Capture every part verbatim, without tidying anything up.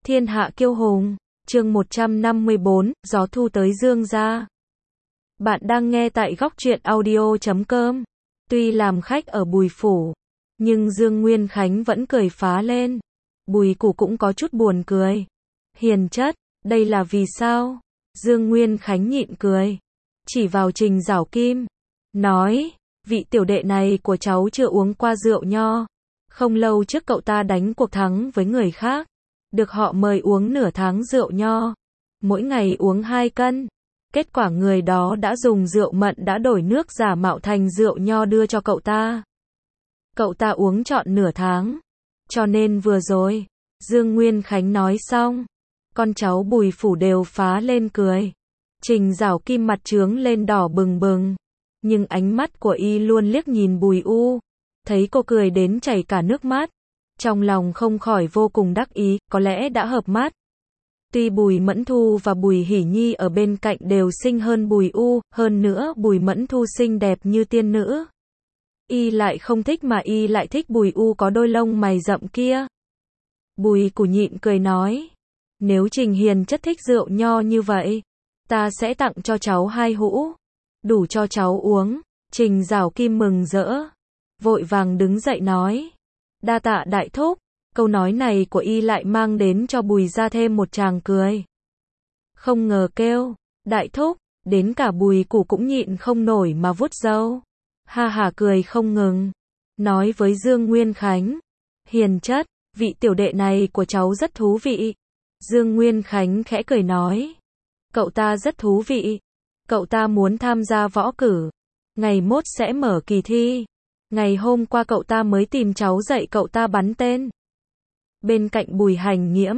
Thiên hạ kiêu hùng, chương một trăm năm mươi bốn, gió thu tới Dương gia. Bạn đang nghe tại góc truyện audio chấm com. Tuy làm khách ở Bùi phủ, nhưng Dương Nguyên Khánh vẫn cười phá lên. Bùi Củ cũng có chút buồn cười. Hiền chất, đây là vì sao? Dương Nguyên Khánh nhịn cười, chỉ vào Trình Giảo Kim, nói, vị tiểu đệ này của cháu chưa uống qua rượu nho. Không lâu trước cậu ta đánh cuộc thắng với người khác, được họ mời uống nửa tháng rượu nho, mỗi ngày uống hai cân. Kết quả người đó đã dùng rượu mận đã đổi nước giả mạo thành rượu nho đưa cho cậu ta. Cậu ta uống trọn nửa tháng. Cho nên vừa rồi, Dương Nguyên Khánh nói xong, con cháu Bùi phủ đều phá lên cười. Trình Giảo Kim mặt trướng lên đỏ bừng bừng, nhưng ánh mắt của y luôn liếc nhìn Bùi U, thấy cô cười đến chảy cả nước mắt, trong lòng không khỏi vô cùng đắc ý, có lẽ đã hợp mắt. Tuy Bùi Mẫn Thu và Bùi Hỉ Nhi ở bên cạnh đều xinh hơn Bùi U, hơn nữa Bùi Mẫn Thu xinh đẹp như tiên nữ, y lại không thích, mà y lại thích Bùi U có đôi lông mày rậm kia. Bùi Củ nhịn cười nói, nếu Trình Hiền chất thích rượu nho như vậy, ta sẽ tặng cho cháu hai hũ, đủ cho cháu uống. Trình Giảo Kim mừng rỡ, vội vàng đứng dậy nói, đa tạ đại thúc. Câu nói này của y lại mang đến cho Bùi gia thêm một tràng cười. Không ngờ kêu đại thúc, đến cả Bùi Củ cũng nhịn không nổi mà vuốt râu, ha hả cười không ngừng, nói với Dương Nguyên Khánh, hiền chất, vị tiểu đệ này của cháu rất thú vị. Dương Nguyên Khánh khẽ cười nói, cậu ta rất thú vị, cậu ta muốn tham gia võ cử, ngày mốt sẽ mở kỳ thi, ngày hôm qua cậu ta mới tìm cháu dạy cậu ta bắn tên. Bên cạnh Bùi Hành Nghiễm,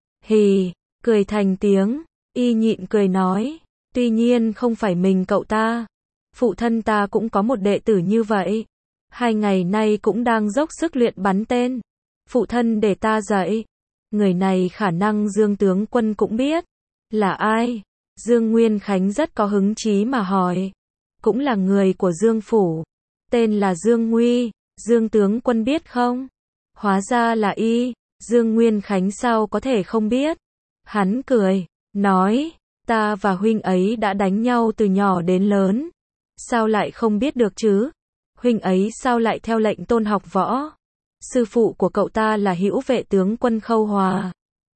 hì, cười thành tiếng, y nhịn cười nói, tuy nhiên không phải mình cậu ta, phụ thân ta cũng có một đệ tử như vậy, hai ngày nay cũng đang dốc sức luyện bắn tên, phụ thân để ta dạy. Người này khả năng Dương tướng quân cũng biết, là ai? Dương Nguyên Khánh rất có hứng chí mà hỏi, cũng là người của Dương phủ, tên là Dương Nguy, Dương tướng quân biết không? Hóa ra là y. Dương Nguyên Khánh sao có thể không biết? Hắn cười, nói, ta và huynh ấy đã đánh nhau từ nhỏ đến lớn, sao lại không biết được chứ? Huynh ấy sao lại theo lệnh tôn học võ? Sư phụ của cậu ta là Hữu Vệ tướng quân Khâu Hòa,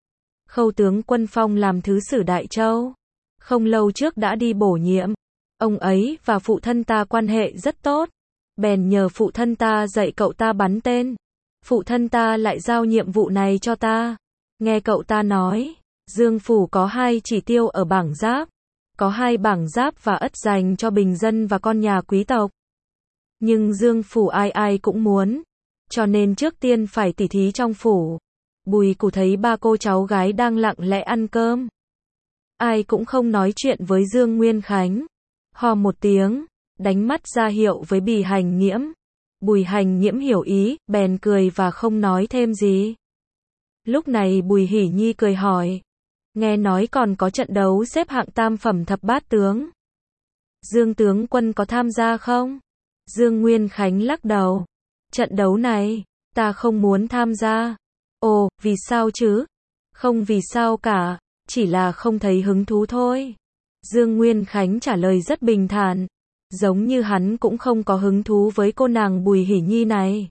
Khâu tướng quân phong làm thứ sử Đại Châu, không lâu trước đã đi bổ nhiệm. Ông ấy và phụ thân ta quan hệ rất tốt, bèn nhờ phụ thân ta dạy cậu ta bắn tên. Phụ thân ta lại giao nhiệm vụ này cho ta. Nghe cậu ta nói, Dương phủ có hai chỉ tiêu ở bảng giáp, có hai bảng giáp và ất dành cho bình dân và con nhà quý tộc. Nhưng Dương phủ ai ai cũng muốn, cho nên trước tiên phải tỉ thí trong phủ. Bùi Củ thấy ba cô cháu gái đang lặng lẽ ăn cơm, ai cũng không nói chuyện với Dương Nguyên Khánh, hò một tiếng, đánh mắt ra hiệu với Bùi Hành Nghiễm. Bùi Hành Nghiễm hiểu ý, bèn cười và không nói thêm gì. Lúc này Bùi Hỉ Nhi cười hỏi, nghe nói còn có trận đấu xếp hạng tam phẩm thập bát tướng, Dương tướng quân có tham gia không? Dương Nguyên Khánh lắc đầu, trận đấu này, ta không muốn tham gia. Ồ, vì sao chứ? Không vì sao cả, chỉ là không thấy hứng thú thôi. Dương Nguyên Khánh trả lời rất bình thản, giống như hắn cũng không có hứng thú với cô nàng Bùi Hỉ Nhi này.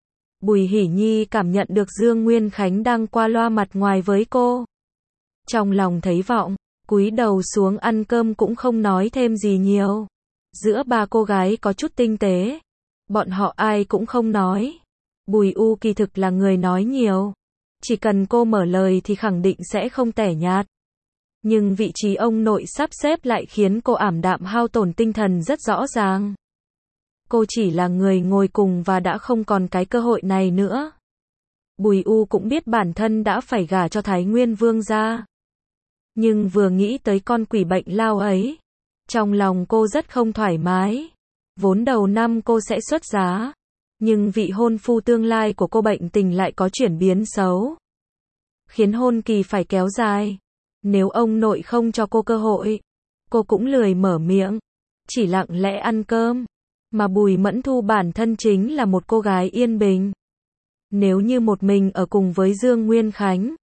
Bùi Hỉ Nhi cảm nhận được Dương Nguyên Khánh đang qua loa mặt ngoài với cô, trong lòng thấy vọng, cúi đầu xuống ăn cơm cũng không nói thêm gì nhiều. Giữa ba cô gái có chút tinh tế, bọn họ ai cũng không nói. Bùi U kỳ thực là người nói nhiều, chỉ cần cô mở lời thì khẳng định sẽ không tẻ nhạt. Nhưng vị trí ông nội sắp xếp lại khiến cô ảm đạm hao tổn tinh thần rất rõ ràng. Cô chỉ là người ngồi cùng và đã không còn cái cơ hội này nữa. Bùi U cũng biết bản thân đã phải gả cho Thái Nguyên Vương gia, nhưng vừa nghĩ tới con quỷ bệnh lao ấy, trong lòng cô rất không thoải mái. Vốn đầu năm cô sẽ xuất giá, nhưng vị hôn phu tương lai của cô bệnh tình lại có chuyển biến xấu, khiến hôn kỳ phải kéo dài. Nếu ông nội không cho cô cơ hội, cô cũng lười mở miệng, chỉ lặng lẽ ăn cơm. Mà Bùi Mẫn Thu bản thân chính là một cô gái yên bình. Nếu như một mình ở cùng với Dương Nguyên Khánh, cô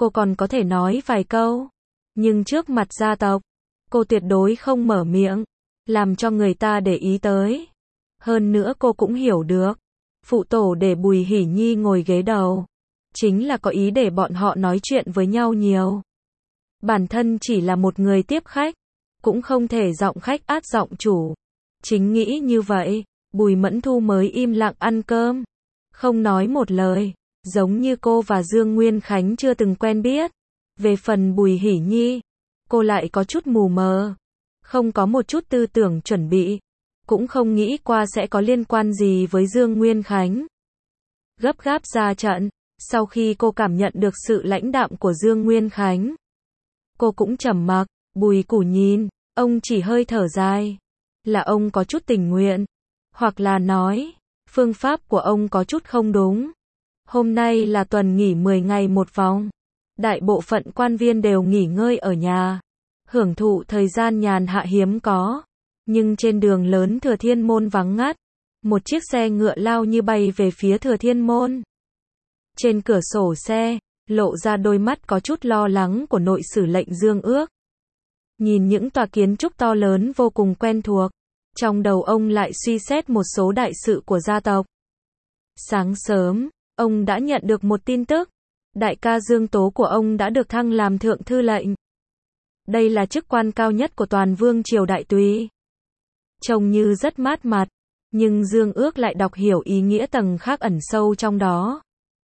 cô còn có thể nói vài câu. Nhưng trước mặt gia tộc, cô tuyệt đối không mở miệng, làm cho người ta để ý tới. Hơn nữa cô cũng hiểu được, phụ tổ để Bùi Hỷ Nhi ngồi ghế đầu, chính là có ý để bọn họ nói chuyện với nhau nhiều. Bản thân chỉ là một người tiếp khách, cũng không thể giọng khách át giọng chủ. Chính nghĩ như vậy, Bùi Mẫn Thu mới im lặng ăn cơm, không nói một lời, giống như cô và Dương Nguyên Khánh chưa từng quen biết. Về phần Bùi Hỷ Nhi, cô lại có chút mù mờ, không có một chút tư tưởng chuẩn bị, cũng không nghĩ qua sẽ có liên quan gì với Dương Nguyên Khánh. Gấp gáp ra trận, sau khi cô cảm nhận được sự lãnh đạm của Dương Nguyên Khánh, cô cũng trầm mặc. Bùi Củ nhìn, ông chỉ hơi thở dài, là ông có chút tình nguyện, hoặc là nói, phương pháp của ông có chút không đúng. Hôm nay là tuần nghỉ mười ngày một vòng, đại bộ phận quan viên đều nghỉ ngơi ở nhà, hưởng thụ thời gian nhàn hạ hiếm có. Nhưng trên đường lớn Thừa Thiên Môn vắng ngắt, một chiếc xe ngựa lao như bay về phía Thừa Thiên Môn. Trên cửa sổ xe, lộ ra đôi mắt có chút lo lắng của nội sử lệnh Dương Ước. Nhìn những tòa kiến trúc to lớn vô cùng quen thuộc, trong đầu ông lại suy xét một số đại sự của gia tộc. Sáng sớm, ông đã nhận được một tin tức, đại ca Dương Tố của ông đã được thăng làm thượng thư lệnh. Đây là chức quan cao nhất của toàn vương triều đại tùy. Trông như rất mát mặt, nhưng Dương Ước lại đọc hiểu ý nghĩa tầng khác ẩn sâu trong đó.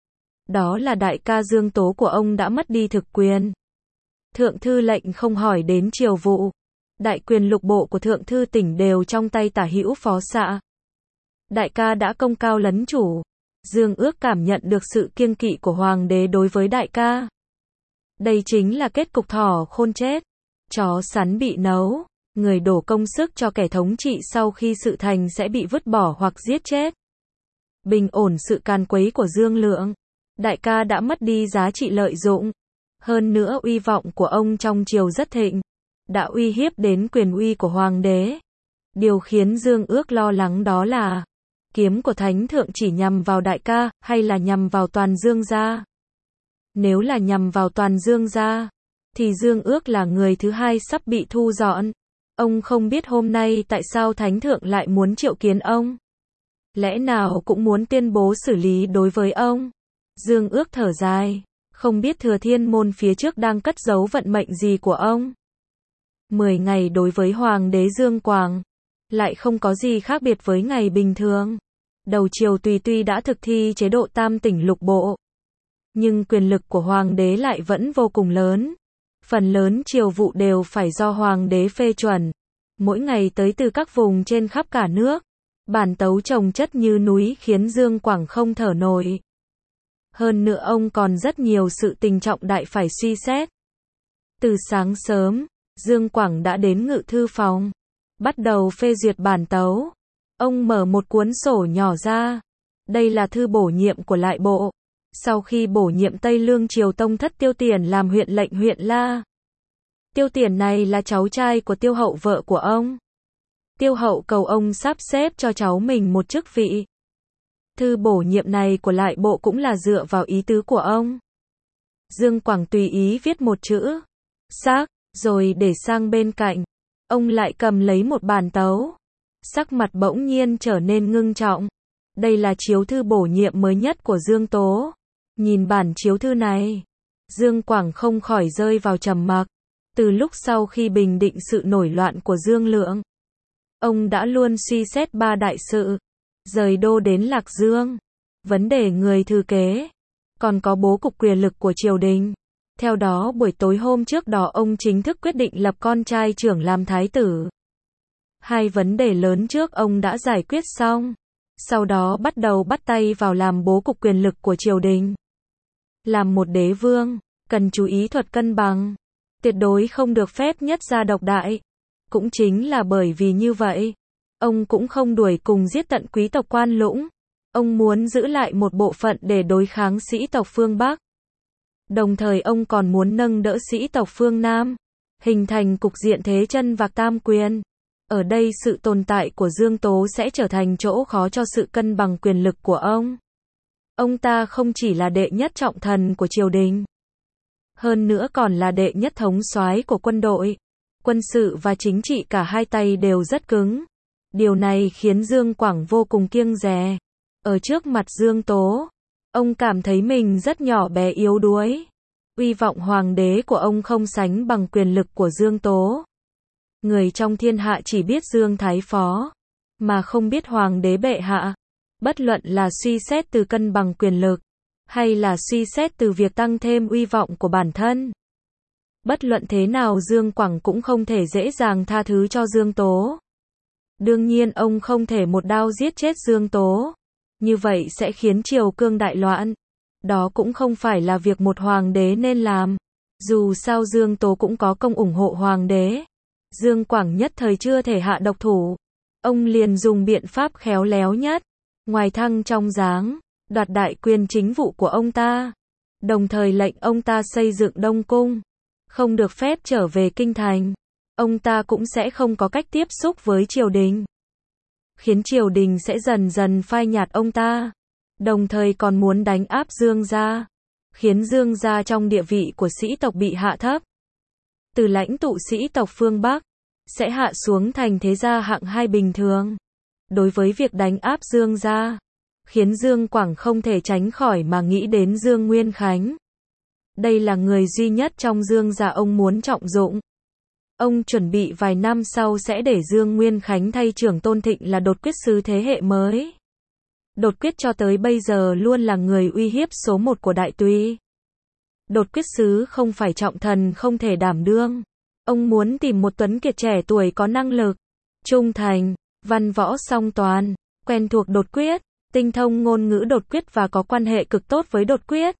Đó là đại ca Dương Tố của ông đã mất đi thực quyền. Thượng thư lệnh không hỏi đến triều vụ, đại quyền lục bộ của thượng thư tỉnh đều trong tay tả hữu phó xạ. Đại ca đã công cao lấn chủ. Dương Ước cảm nhận được sự kiêng kỵ của hoàng đế đối với đại ca. Đây chính là kết cục thỏ khôn chết, chó sắn bị nấu, người đổ công sức cho kẻ thống trị sau khi sự thành sẽ bị vứt bỏ hoặc giết chết. Bình ổn sự can quấy của Dương Lượng, đại ca đã mất đi giá trị lợi dụng. Hơn nữa uy vọng của ông trong triều rất thịnh, đã uy hiếp đến quyền uy của hoàng đế. Điều khiến Dương Ước lo lắng đó là, kiếm của thánh thượng chỉ nhằm vào đại ca, hay là nhằm vào toàn Dương gia? Nếu là nhằm vào toàn Dương gia, thì Dương Ước là người thứ hai sắp bị thu dọn. Ông không biết hôm nay tại sao thánh thượng lại muốn triệu kiến ông. Lẽ nào cũng muốn tuyên bố xử lý đối với ông? Dương Ước thở dài, không biết Thừa Thiên Môn phía trước đang cất giấu vận mệnh gì của ông. Mười ngày đối với Hoàng đế Dương Quảng, lại không có gì khác biệt với ngày bình thường. Đầu triều tùy tuy đã thực thi chế độ tam tỉnh lục bộ, nhưng quyền lực của Hoàng đế lại vẫn vô cùng lớn. Phần lớn triều vụ đều phải do Hoàng đế phê chuẩn, mỗi ngày tới từ các vùng trên khắp cả nước. Bản tấu chồng chất như núi khiến Dương Quảng không thở nổi. Hơn nữa ông còn rất nhiều sự tình trọng đại phải suy xét. Từ sáng sớm, Dương Quảng đã đến ngự thư phòng, bắt đầu phê duyệt bản tấu. Ông mở một cuốn sổ nhỏ ra. Đây là thư bổ nhiệm của lại bộ. Sau khi bổ nhiệm Tây Lương Triều Tông thất Tiêu Tiền làm huyện lệnh huyện La. Tiêu Tiền này là cháu trai của Tiêu Hậu vợ của ông. Tiêu Hậu cầu ông sắp xếp cho cháu mình một chức vị. Thư bổ nhiệm này của lại bộ cũng là dựa vào ý tứ của ông. Dương Quảng tùy ý viết một chữ xác, rồi để sang bên cạnh. Ông lại cầm lấy một bản tấu. Sắc mặt bỗng nhiên trở nên ngưng trọng. Đây là chiếu thư bổ nhiệm mới nhất của Dương Tố. Nhìn bản chiếu thư này, Dương Quảng không khỏi rơi vào trầm mặc. Từ lúc sau khi bình định sự nổi loạn của Dương Lượng, ông đã luôn suy xét ba đại sự. Rời đô đến Lạc Dương, vấn đề người thừa kế, còn có bố cục quyền lực của triều đình. Theo đó buổi tối hôm trước đó ông chính thức quyết định lập con trai trưởng làm thái tử. Hai vấn đề lớn trước ông đã giải quyết xong. Sau đó bắt đầu bắt tay vào làm bố cục quyền lực của triều đình. Làm một đế vương, cần chú ý thuật cân bằng. Tuyệt đối không được phép nhất gia độc đại. Cũng chính là bởi vì như vậy, ông cũng không đuổi cùng giết tận quý tộc Quan Lũng. Ông muốn giữ lại một bộ phận để đối kháng sĩ tộc phương Bắc. Đồng thời ông còn muốn nâng đỡ sĩ tộc phương Nam, hình thành cục diện thế chân vạc tam quyền. Ở đây sự tồn tại của Dương Tố sẽ trở thành chỗ khó cho sự cân bằng quyền lực của ông. Ông ta không chỉ là đệ nhất trọng thần của triều đình. Hơn nữa còn là đệ nhất thống soái của quân đội. Quân sự và chính trị cả hai tay đều rất cứng. Điều này khiến Dương Quảng vô cùng kiêng dè. Ở trước mặt Dương Tố, ông cảm thấy mình rất nhỏ bé yếu đuối. Uy vọng hoàng đế của ông không sánh bằng quyền lực của Dương Tố. Người trong thiên hạ chỉ biết Dương Thái Phó, mà không biết hoàng đế bệ hạ. Bất luận là suy xét từ cân bằng quyền lực, hay là suy xét từ việc tăng thêm uy vọng của bản thân. Bất luận thế nào Dương Quảng cũng không thể dễ dàng tha thứ cho Dương Tố. Đương nhiên ông không thể một đao giết chết Dương Tố. Như vậy sẽ khiến triều cương đại loạn. Đó cũng không phải là việc một hoàng đế nên làm. Dù sao Dương Tố cũng có công ủng hộ hoàng đế. Dương Quảng nhất thời chưa thể hạ độc thủ. Ông liền dùng biện pháp khéo léo nhất. Ngoài thăng trong giáng, đoạt đại quyền chính vụ của ông ta. Đồng thời lệnh ông ta xây dựng Đông Cung. Không được phép trở về kinh thành. Ông ta cũng sẽ không có cách tiếp xúc với triều đình. Khiến triều đình sẽ dần dần phai nhạt ông ta. Đồng thời còn muốn đánh áp Dương gia. Khiến Dương gia trong địa vị của sĩ tộc bị hạ thấp. Từ lãnh tụ sĩ tộc phương Bắc, sẽ hạ xuống thành thế gia hạng hai bình thường. Đối với việc đánh áp Dương gia, khiến Dương Quảng không thể tránh khỏi mà nghĩ đến Dương Nguyên Khánh. Đây là người duy nhất trong Dương gia ông muốn trọng dụng. Ông chuẩn bị vài năm sau sẽ để Dương Nguyên Khánh thay Trưởng Tôn Thịnh là đột quyết sứ thế hệ mới. Đột quyết cho tới bây giờ luôn là người uy hiếp số một của Đại Tùy. Đột quyết sứ không phải trọng thần không thể đảm đương. Ông muốn tìm một tuấn kiệt trẻ tuổi có năng lực, trung thành, văn võ song toàn, quen thuộc đột quyết, tinh thông ngôn ngữ đột quyết và có quan hệ cực tốt với đột quyết.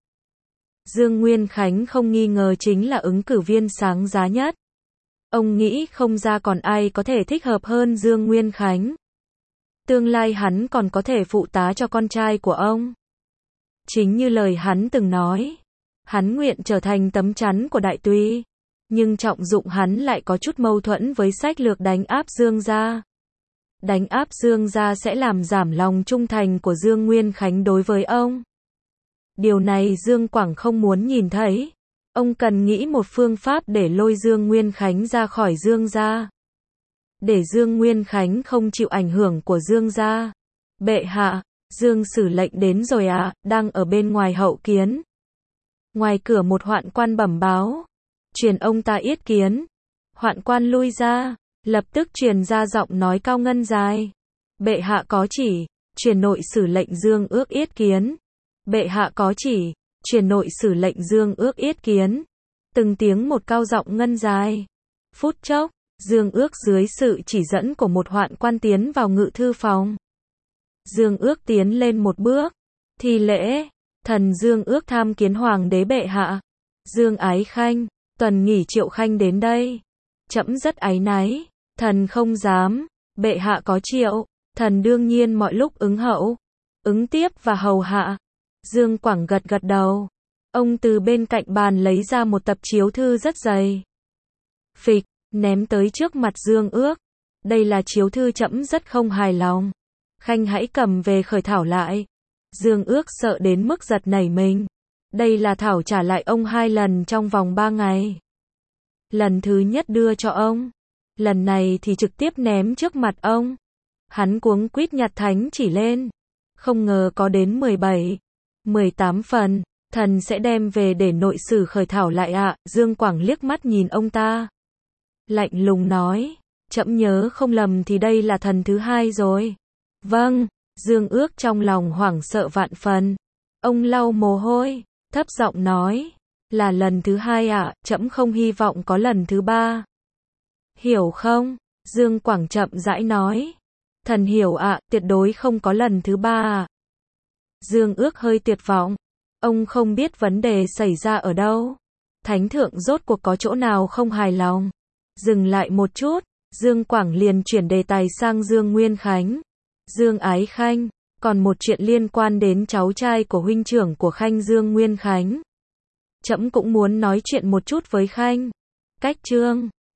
Dương Nguyên Khánh không nghi ngờ chính là ứng cử viên sáng giá nhất. Ông nghĩ không ra còn ai có thể thích hợp hơn Dương Nguyên Khánh. Tương lai hắn còn có thể phụ tá cho con trai của ông. Chính như lời hắn từng nói, hắn nguyện trở thành tấm chắn của Đại Tùy, nhưng trọng dụng hắn lại có chút mâu thuẫn với sách lược đánh áp Dương gia. Đánh áp Dương gia sẽ làm giảm lòng trung thành của Dương Nguyên Khánh đối với ông. Điều này Dương Quảng không muốn nhìn thấy. Ông cần nghĩ một phương pháp để lôi Dương Nguyên Khánh ra khỏi Dương gia. Để Dương Nguyên Khánh không chịu ảnh hưởng của Dương gia. Bệ hạ, Dương Sử lệnh đến rồi ạ, à, đang ở bên ngoài hậu kiến. Ngoài cửa một hoạn quan bẩm báo. Truyền ông ta yết kiến. Hoạn quan lui ra, lập tức truyền ra giọng nói cao ngân dài. Bệ hạ có chỉ, truyền nội sử lệnh Dương ước yết kiến. Bệ hạ có chỉ, truyền nội sử lệnh Dương ước yết kiến. Từng tiếng một cao giọng ngân dài. Phút chốc, Dương ước dưới sự chỉ dẫn của một hoạn quan tiến vào ngự thư phòng. Dương ước tiến lên một bước. Thi lễ, thần Dương ước tham kiến hoàng đế bệ hạ. Dương Ái Khanh, tuần nghỉ Triệu Khanh đến đây. Trẫm rất áy náy, thần không dám. Bệ hạ có triệu, thần đương nhiên mọi lúc ứng hậu, ứng tiếp và hầu hạ. Dương Quảng gật gật đầu. Ông từ bên cạnh bàn lấy ra một tập chiếu thư rất dày. Phịch, ném tới trước mặt Dương ước. Đây là chiếu thư trẫm rất không hài lòng. Khanh hãy cầm về khởi thảo lại. Dương ước sợ đến mức giật nảy mình. Đây là thảo trả lại ông hai lần trong vòng ba ngày. Lần thứ nhất đưa cho ông. Lần này thì trực tiếp ném trước mặt ông. Hắn cuống quýt nhặt thánh chỉ lên. Không ngờ có đến mười bảy, mười tám phần. Thần sẽ đem về để nội sử khởi thảo lại ạ. À. Dương Quảng liếc mắt nhìn ông ta. Lạnh lùng nói. Trẫm nhớ không lầm thì đây là thần thứ hai rồi. Vâng. Dương ước trong lòng hoảng sợ vạn phần. Ông lau mồ hôi, thấp giọng nói. Là lần thứ hai ạ, à, trẫm không hy vọng có lần thứ ba. Hiểu không? Dương Quảng chậm rãi nói. Thần hiểu ạ, à, tuyệt đối không có lần thứ ba ạ. À. Dương ước hơi tuyệt vọng. Ông không biết vấn đề xảy ra ở đâu. Thánh thượng rốt cuộc có chỗ nào không hài lòng. Dừng lại một chút, Dương Quảng liền chuyển đề tài sang Dương Nguyên Khánh. Dương Ái Khanh, còn một chuyện liên quan đến cháu trai của huynh trưởng của Khanh Dương Nguyên Khánh. Trẫm cũng muốn nói chuyện một chút với Khanh. Cách chương